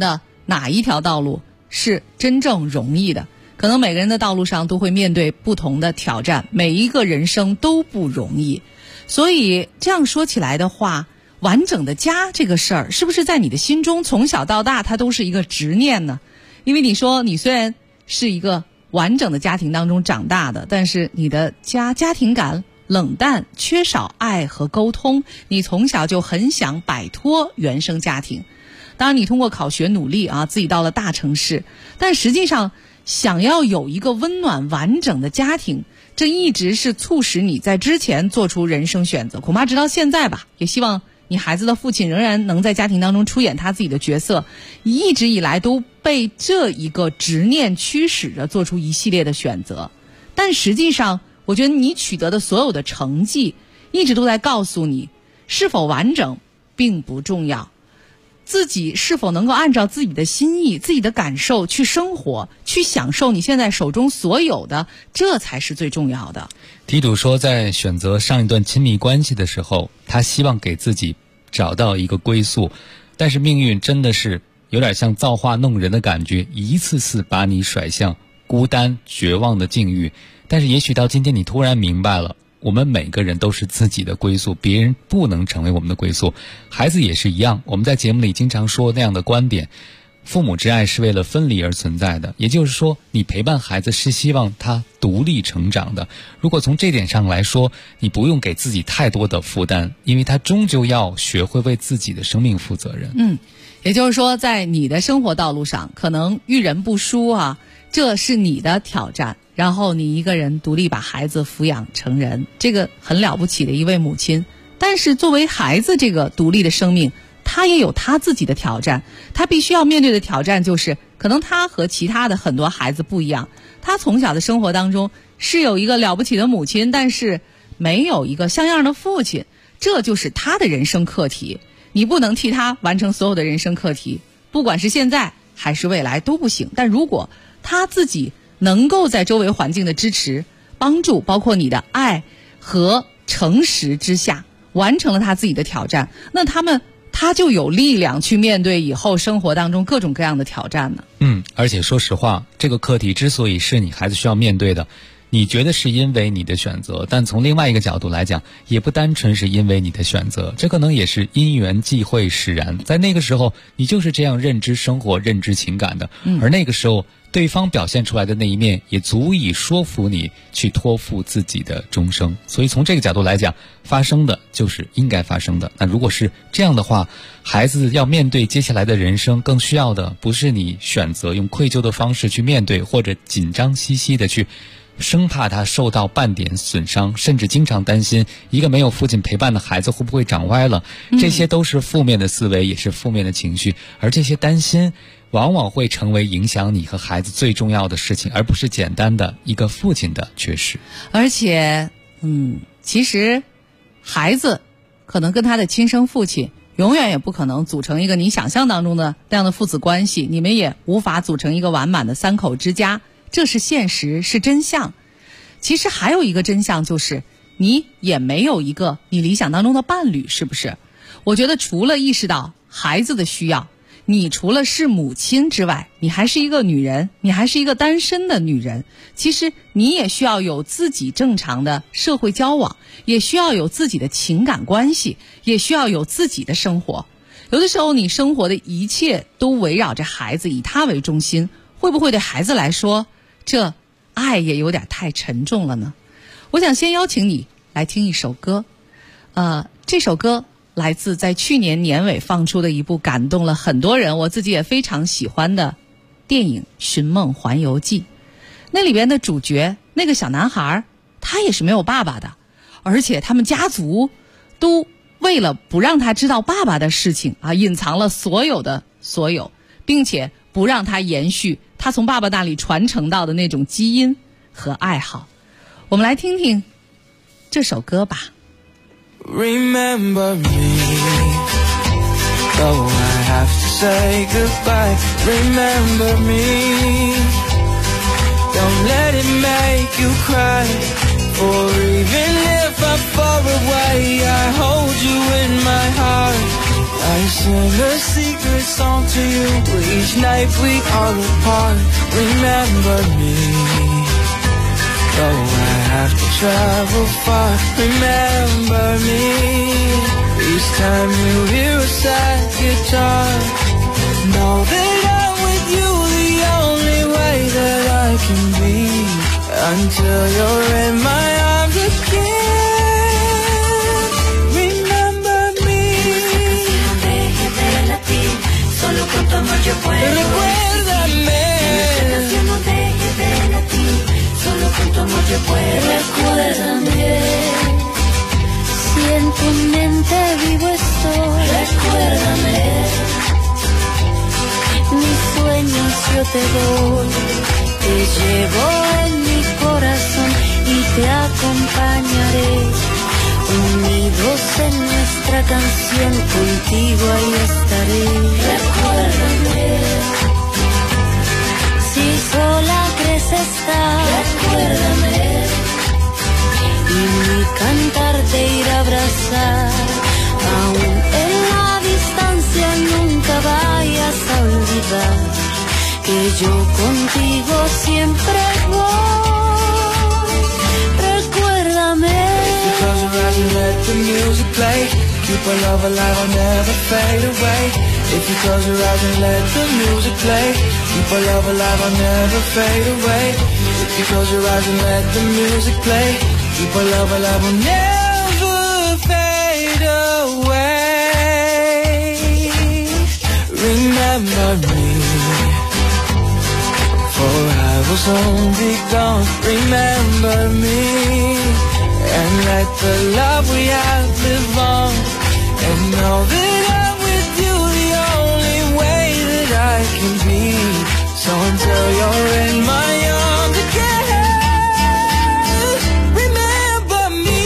哪一条道路是真正容易的。可能每个人的道路上都会面对不同的挑战，每一个人生都不容易。所以这样说起来的话，完整的家这个事儿，是不是在你的心中从小到大它都是一个执念呢？因为你说你虽然是一个完整的家庭当中长大的，但是你的家庭感冷淡，缺少爱和沟通，你从小就很想摆脱原生家庭。当然你通过考学努力啊，自己到了大城市，但实际上想要有一个温暖完整的家庭，这一直是促使你在之前做出人生选择，恐怕直到现在吧，也希望你孩子的父亲仍然能在家庭当中出演他自己的角色，一直以来都被这一个执念驱使着做出一系列的选择。但实际上我觉得你取得的所有的成绩一直都在告诉你，是否完整并不重要，自己是否能够按照自己的心意、自己的感受去生活，去享受你现在手中所有的，这才是最重要的。 题主说，在选择上一段亲密关系的时候，他希望给自己找到一个归宿，但是命运真的是有点像造化弄人的感觉，一次次把你甩向孤单绝望的境遇。但是也许到今天你突然明白了，我们每个人都是自己的归宿，别人不能成为我们的归宿。孩子也是一样，我们在节目里经常说那样的观点，父母之爱是为了分离而存在的，也就是说你陪伴孩子是希望他独立成长的。如果从这点上来说，你不用给自己太多的负担，因为他终究要学会为自己的生命负责任。 也就是说在你的生活道路上可能遇人不淑啊，这是你的挑战，然后你一个人独立把孩子抚养成人，这个很了不起的一位母亲。但是作为孩子这个独立的生命，他也有他自己的挑战，他必须要面对的挑战就是，可能他和其他的很多孩子不一样，他从小的生活当中是有一个了不起的母亲，但是没有一个像样的父亲，这就是他的人生课题。你不能替他完成所有的人生课题，不管是现在还是未来都不行。但如果他自己能够在周围环境的支持、帮助，包括你的爱和诚实之下，完成了他自己的挑战，那他就有力量去面对以后生活当中各种各样的挑战呢。 而且说实话，这个课题之所以是你孩子需要面对的，你觉得是因为你的选择，但从另外一个角度来讲，也不单纯是因为你的选择，这可能也是因缘际会使然。在那个时候你就是这样认知生活、认知情感的，而那个时候对方表现出来的那一面也足以说服你去托付自己的终生。所以从这个角度来讲，发生的就是应该发生的。那如果是这样的话，孩子要面对接下来的人生，更需要的不是你选择用愧疚的方式去面对，或者紧张兮兮的去生怕他受到半点损伤，甚至经常担心一个没有父亲陪伴的孩子会不会长歪了。这些都是负面的思维，也是负面的情绪，而这些担心往往会成为影响你和孩子最重要的事情，而不是简单的一个父亲的缺失。 而且其实孩子可能跟他的亲生父亲永远也不可能组成一个你想象当中的那样的父子关系，你们也无法组成一个完满的三口之家，这是现实，是真相。其实还有一个真相，就是你也没有一个你理想当中的伴侣，是不是？我觉得除了意识到孩子的需要，你除了是母亲之外，你还是一个女人，你还是一个单身的女人。其实你也需要有自己正常的社会交往，也需要有自己的情感关系，也需要有自己的生活。有的时候你生活的一切都围绕着孩子，以他为中心，会不会对孩子来说，这爱也有点太沉重了呢？我想先邀请你来听一首歌，这首歌来自在去年年尾放出的一部感动了很多人，我自己也非常喜欢的电影《寻梦环游记》。那里边的主角那个小男孩，他也是没有爸爸的，而且他们家族都为了不让他知道爸爸的事情隐藏了所有，并且不让他延续他从爸爸那里传承到的那种基因和爱好。我们来听听这首歌吧。 Remember me, though I have to say goodbye. Remember me, don't let it make you cry. For even if I'm far away, I hold you in my heart. I sing a secret song to to you each night we are apart. Remember me, though I have to travel far. Remember me, each time you hear a sad guitar. Know that I'm with you the only way that I can be, until you're in my arms again. Remember me. Solo con tu amor yo puedo. Recuérdame. No deje de latir. Solo con tu amor yo puedo. Recuérdame. Si en tu mente vivo estoy. Recuérdame. Mis sueños yo te doy. Te llevo en mi corazón y te acompañaré. Unidos en nuestra canción, contigo ahí estaré. Recuérdame. Si sola crees estar, recuérdame. Y mi cantar te irá a abrazar. Aún en la distancia nunca vayas a olvidar que yo contigo siempre voy. Recuérdame. Close your eyes and let the music play. Keep our love alive, I'll never fade away. If you close your eyes and let the music play, keep our love alive, I'll never fade away. If you close your eyes and let the music play, keep our love alive, I'll never fade away. Remember me, for I was only gone. Remember me, and let the love we have live on. And know that I'm with you the only way that I can be. So until you're in my arms again, remember me.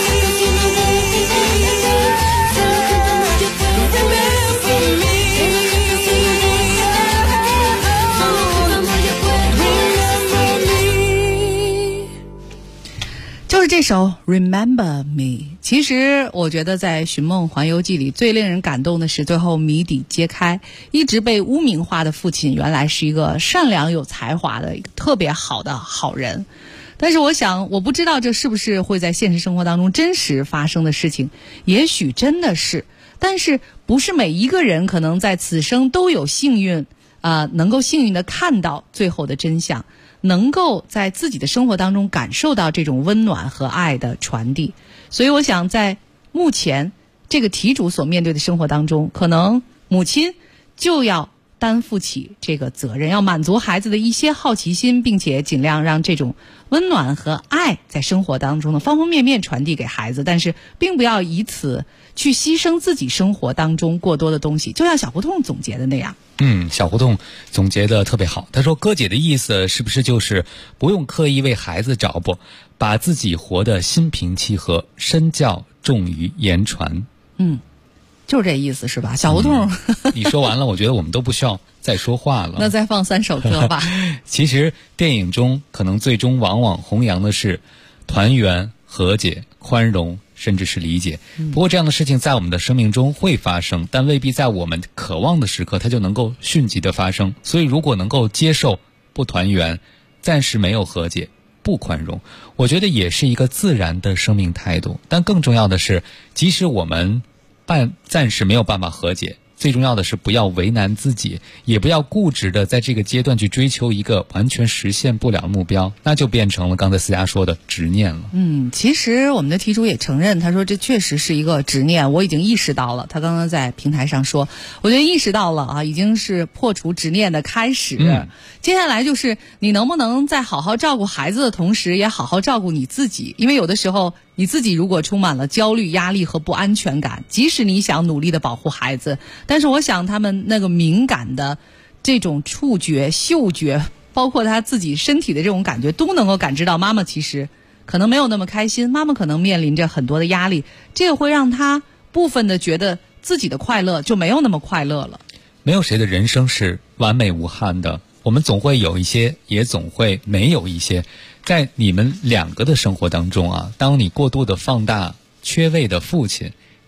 Remember me. 就是这首 Remember Me。 其实我觉得在《寻梦环游记》里最令人感动的是最后谜底揭开，一直被污名化的父亲原来是一个善良有才华的一个特别好的好人。但是我想，我不知道这是不是会在现实生活当中真实发生的事情，也许真的是，但是不是每一个人可能在此生都有幸运能够幸运的看到最后的真相，能够在自己的生活当中感受到这种温暖和爱的传递。所以我想在目前这个题主所面对的生活当中，可能母亲就要担负起这个责任，要满足孩子的一些好奇心，并且尽量让这种温暖和爱在生活当中的方方面面传递给孩子，但是并不要以此去牺牲自己生活当中过多的东西。就像小胡同总结的那样， 小胡同总结的特别好。他说，哥姐的意思是不是就是不用刻意为孩子找补，把自己活得心平气和，身教重于言传。 就是这意思是吧？小胡同你说完了，我觉得我们都不需要再说话了。 那再放3首歌吧。 其实电影中可能最终往往弘扬的是团圆、和解、宽容，甚至是理解。不过这样的事情在我们的生命中会发生，但未必在我们渴望的时刻它就能够迅即的发生。所以如果能够接受不团圆，暂时没有和解，不宽容，我觉得也是一个自然的生命态度。但更重要的是，即使我们暂时没有办法和解，最重要的是不要为难自己，也不要固执的在这个阶段去追求一个完全实现不了的目标，那就变成了刚才思佳说的执念了。 其实我们的题主也承认，他说这确实是一个执念，我已经意识到了。他刚刚在平台上说，我觉得意识到了啊，已经是破除执念的开始。接下来就是你能不能在好好照顾孩子的同时，也好好照顾你自己，因为有的时候你自己如果充满了焦虑、压力和不安全感，即使你想努力的保护孩子，但是我想他们那个敏感的这种触觉、嗅觉，包括他自己身体的这种感觉，都能够感知到妈妈其实可能没有那么开心，妈妈可能面临着很多的压力，这个会让他部分的觉得自己的快乐就没有那么快乐了。 没有谁的人生是完美无憾的，我们总会有一些，也总会没有一些。在你们两个的生活当中啊，当你过度的放大缺位的父亲，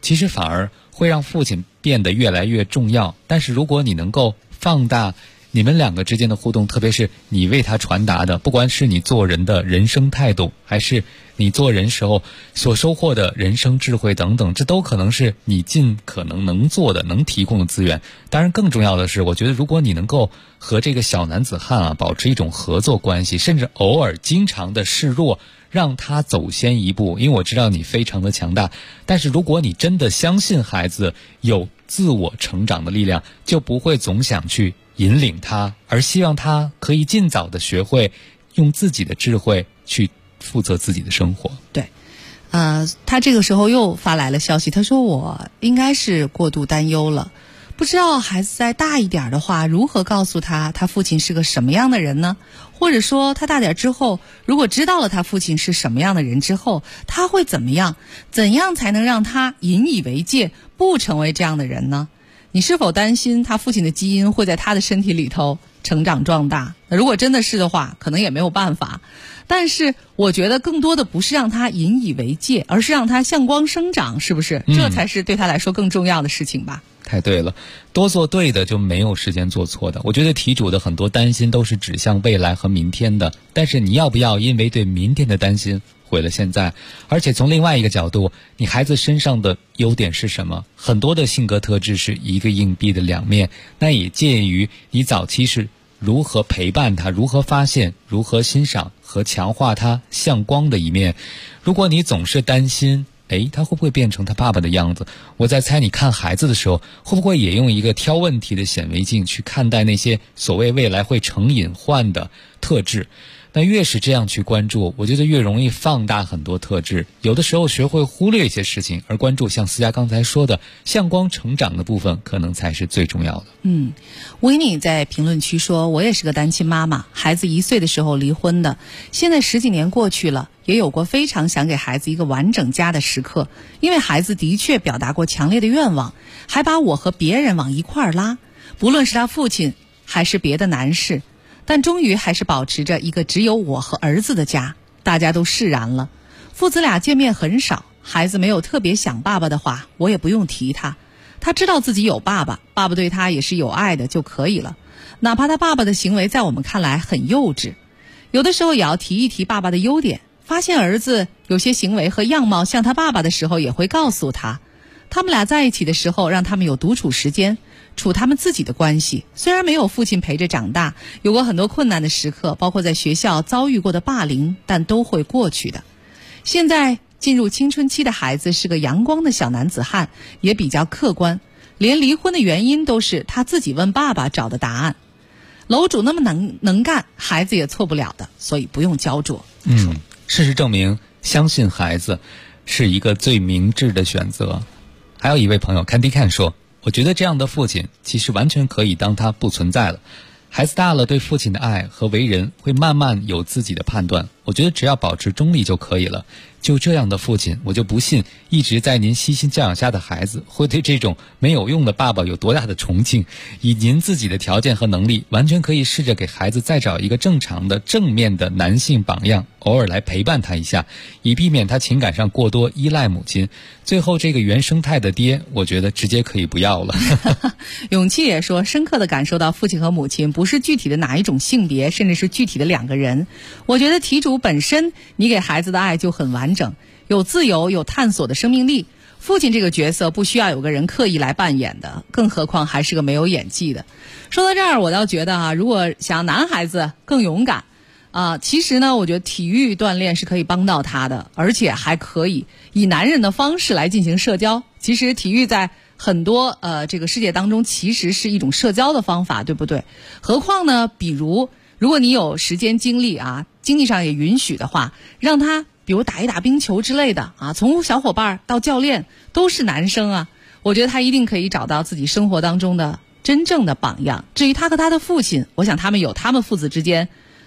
其实反而会让父亲变得越来越重要。但是如果你能够放大你们两个之间的互动，特别是你为他传达的，不管是你做人的人生态度，还是你做人时候所收获的人生智慧等等，这都可能是你尽可能能做的、能提供的资源。当然更重要的是，我觉得如果你能够和这个小男子汉保持一种合作关系，甚至偶尔经常的示弱，让他走先一步。因为我知道你非常的强大，但是如果你真的相信孩子有自我成长的力量，就不会总想去引领他，而希望他可以尽早的学会用自己的智慧去负责自己的生活。 对，他这个时候又发来了消息，他说我应该是过度担忧了，不知道孩子再大一点的话，如何告诉他父亲是个什么样的人呢？或者说他大点之后，如果知道了他父亲是什么样的人之后，他会怎么样？怎样才能让他引以为戒，不成为这样的人呢？你是否担心他父亲的基因会在他的身体里头成长壮大？如果真的是的话，可能也没有办法。但是我觉得更多的不是让他引以为戒，而是让他向光生长，是不是？这才是对他来说更重要的事情吧。 太对了，多做对的就没有时间做错的。我觉得题主的很多担心都是指向未来和明天的，但是你要不要因为对明天的担心毁了现在？而且从另外一个角度，你孩子身上的优点是什么？很多的性格特质是一个硬币的两面，那也介于你早期是如何陪伴他，如何发现，如何欣赏和强化他向光的一面。如果你总是担心他会不会变成他爸爸的样子？我在猜你看孩子的时候，会不会也用一个挑问题的显微镜去看待那些所谓未来会成隐患的特质？那越是这样去关注，我觉得越容易放大很多特质。有的时候学会忽略一些事情，而关注像思佳刚才说的向光成长的部分，可能才是最重要的。 维尼在评论区说，我也是个单亲妈妈，孩子1岁的时候离婚的，现在10几年过去了，也有过非常想给孩子一个完整家的时刻，因为孩子的确表达过强烈的愿望，还把我和别人往一块儿拉，不论是他父亲还是别的男士，但终于还是保持着一个只有我和儿子的家，大家都释然了。父子俩见面很少，孩子没有特别想爸爸的话，我也不用提他，他知道自己有爸爸，爸爸对他也是有爱的就可以了，哪怕他爸爸的行为在我们看来很幼稚，有的时候也要提一提爸爸的优点，发现儿子有些行为和样貌像他爸爸的时候，也会告诉他。他们俩在一起的时候，让他们有独处时间，处他们自己的关系。虽然没有父亲陪着长大，有过很多困难的时刻，包括在学校遭遇过的霸凌，但都会过去的。现在进入青春期的孩子是个阳光的小男子汉，也比较客观，连离婚的原因都是他自己问爸爸找的答案。楼主那么能干，孩子也错不了的，所以不用焦灼。 事实证明，相信孩子是一个最明智的选择。还有一位朋友Candy Can说，我觉得这样的父亲其实完全可以当他不存在了。孩子大了，对父亲的爱和为人会慢慢有自己的判断，我觉得只要保持中立就可以了。就这样的父亲，我就不信一直在您悉心教养下的孩子会对这种没有用的爸爸有多大的崇敬。以您自己的条件和能力，完全可以试着给孩子再找一个正常的正面的男性榜样，偶尔来陪伴他一下，以避免他情感上过多依赖母亲。最后这个原生态的爹，我觉得直接可以不要了。 勇气也说，深刻地感受到父亲和母亲不是具体的哪一种性别，甚至是具体的2个人。我觉得题主本身你给孩子的爱就很完整，有自由，有探索的生命力。父亲这个角色不需要有个人刻意来扮演的，更何况还是个没有演技的。说到这儿，我倒觉得如果想要男孩子更勇敢其实呢，我觉得体育锻炼是可以帮到他的，而且还可以以男人的方式来进行社交。其实体育在很多这个世界当中其实是一种社交的方法，对不对？何况呢，比如果你有时间精力经济上也允许的话，让他比如打一打冰球之类的从小伙伴到教练都是男生我觉得他一定可以找到自己生活当中的真正的榜样。至于他和他的父亲，我想他们有他们父子之间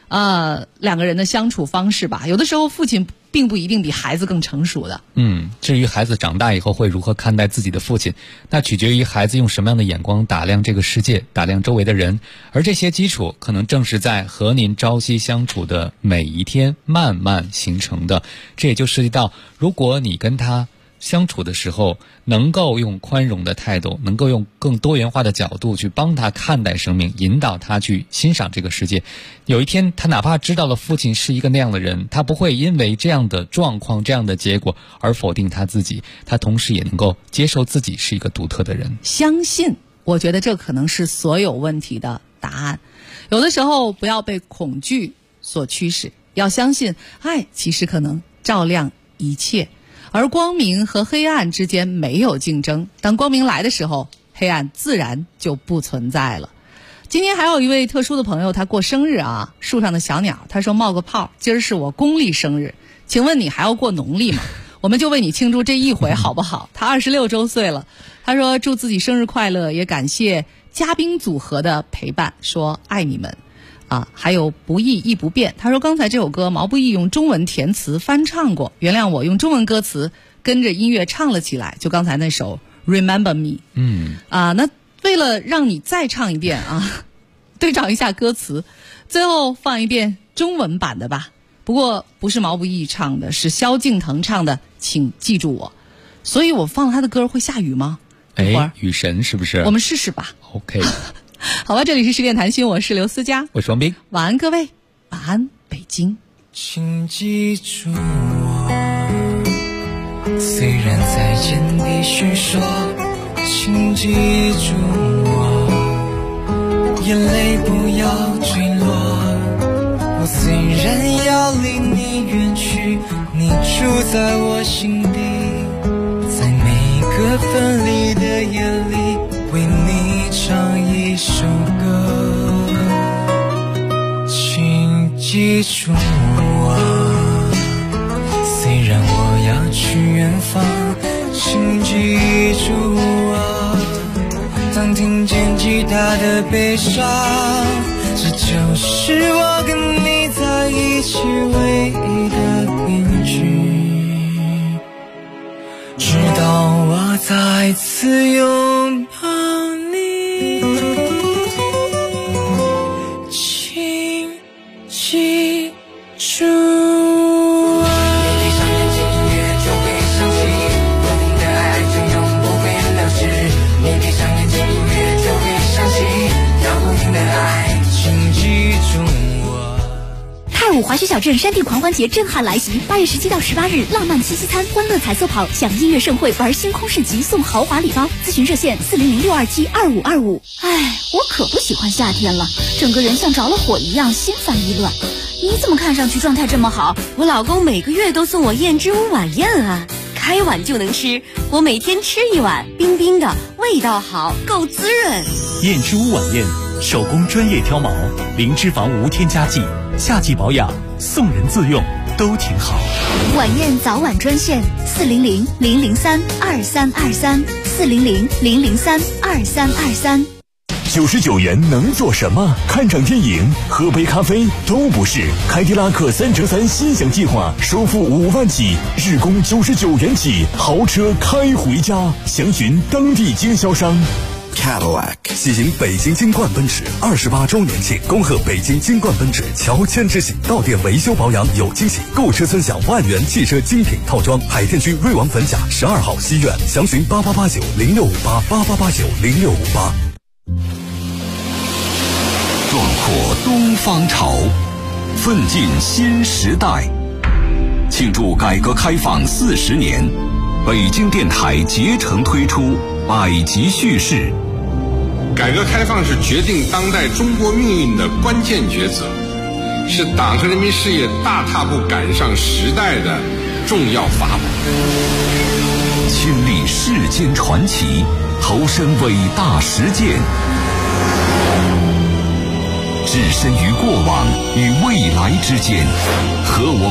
2个人的相处方式吧。有的时候父亲并不一定比孩子更成熟的。 至于孩子长大以后会如何看待自己的父亲，那取决于孩子用什么样的眼光打量这个世界，打量周围的人。而这些基础可能正是在和您朝夕相处的每一天慢慢形成的。这也就涉及到，如果你跟他相处的时候能够用宽容的态度，能够用更多元化的角度去帮他看待生命，引导他去欣赏这个世界。有一天他哪怕知道了父亲是一个那样的人，他不会因为这样的状况这样的结果而否定他自己，他同时也能够接受自己是一个独特的人。 相信，我觉得这可能是所有问题的答案。有的时候不要被恐惧所驱使，要相信爱其实可能照亮一切，而光明和黑暗之间没有竞争，当光明来的时候，黑暗自然就不存在了。今天还有一位特殊的朋友，他过生日啊，树上的小鸟，他说冒个泡，今儿是我公历生日，请问你还要过农历吗？我们就为你庆祝这一回好不好？他26周岁了，他说祝自己生日快乐，也感谢嘉宾组合的陪伴，说爱你们啊，还有不易亦不变。他说刚才这首歌毛不易用中文填词翻唱过，原谅我用中文歌词跟着音乐唱了起来，就刚才那首 Remember Me。 那为了让你再唱一遍啊，对照一下歌词，最后放一遍中文版的吧。不过不是毛不易唱的，是萧敬腾唱的，请记住我。所以我放了他的歌会下雨吗？ 雨神是不是？ 我们试试吧。 OK 好吧，这里是十点谈心，我是刘思佳， 我是王斌。 晚安各位，晚安北京。 请记住我，虽然在眼底许说，请记住我，眼泪不要坠落。我虽然要离你远去，你住在我心底，在每个分离的夜里，为你唱一首歌。请记住我，虽然我要去远方，请记住我，当听见吉他的悲伤，这就是我跟你在一起唯一的凭据，直到我再次拥抱你。请记住我，闭上眼睛，音乐就会响起，多情的爱就永不会流失。你闭上眼睛，音乐就会响起，要不停的爱，请记住我。 泰武滑雪小镇山地狂欢节震撼来袭，8月17到18日，浪漫七夕餐、欢乐彩色跑、享音乐盛会、玩星空市集、送豪华礼包。咨询热线400-627-2525。哎，我可不喜欢夏天了，整个人像着了火一样，心烦意乱。你怎么看上去状态这么好？ 我老公每个月都送我燕之屋晚宴啊，开碗就能吃，我每天吃一碗，冰冰的，味道好，够滋润。 燕之屋晚宴，手工专业挑毛，零脂肪无添加剂，夏季保养，送人自用都挺好。 晚宴早晚专线400-003-2323，400-003-2323。 99元能做什么？看场电影、喝杯咖啡都不是。凯迪拉克3乘3心想计划，首付5万起，日供99元起，豪车开回家。详询当地经销商。 Cadillac 喜迎北京金冠奔驰28周年庆，恭贺北京金冠奔驰乔迁之喜，到店维修保养有惊喜，购车尊享万元汽车精品套装。海淀区瑞王粉甲12号西苑，详询8889065888890658。 壮阔东方潮，奋进新时代。庆祝改革开放40年，北京电台竭诚推出百集叙事。 改革开放是决定当代中国命运的关键抉择，是党和人民事业大踏步赶上时代的重要法宝。 亲历世间传奇，投身伟大实践，置身于过往与未来之间，和我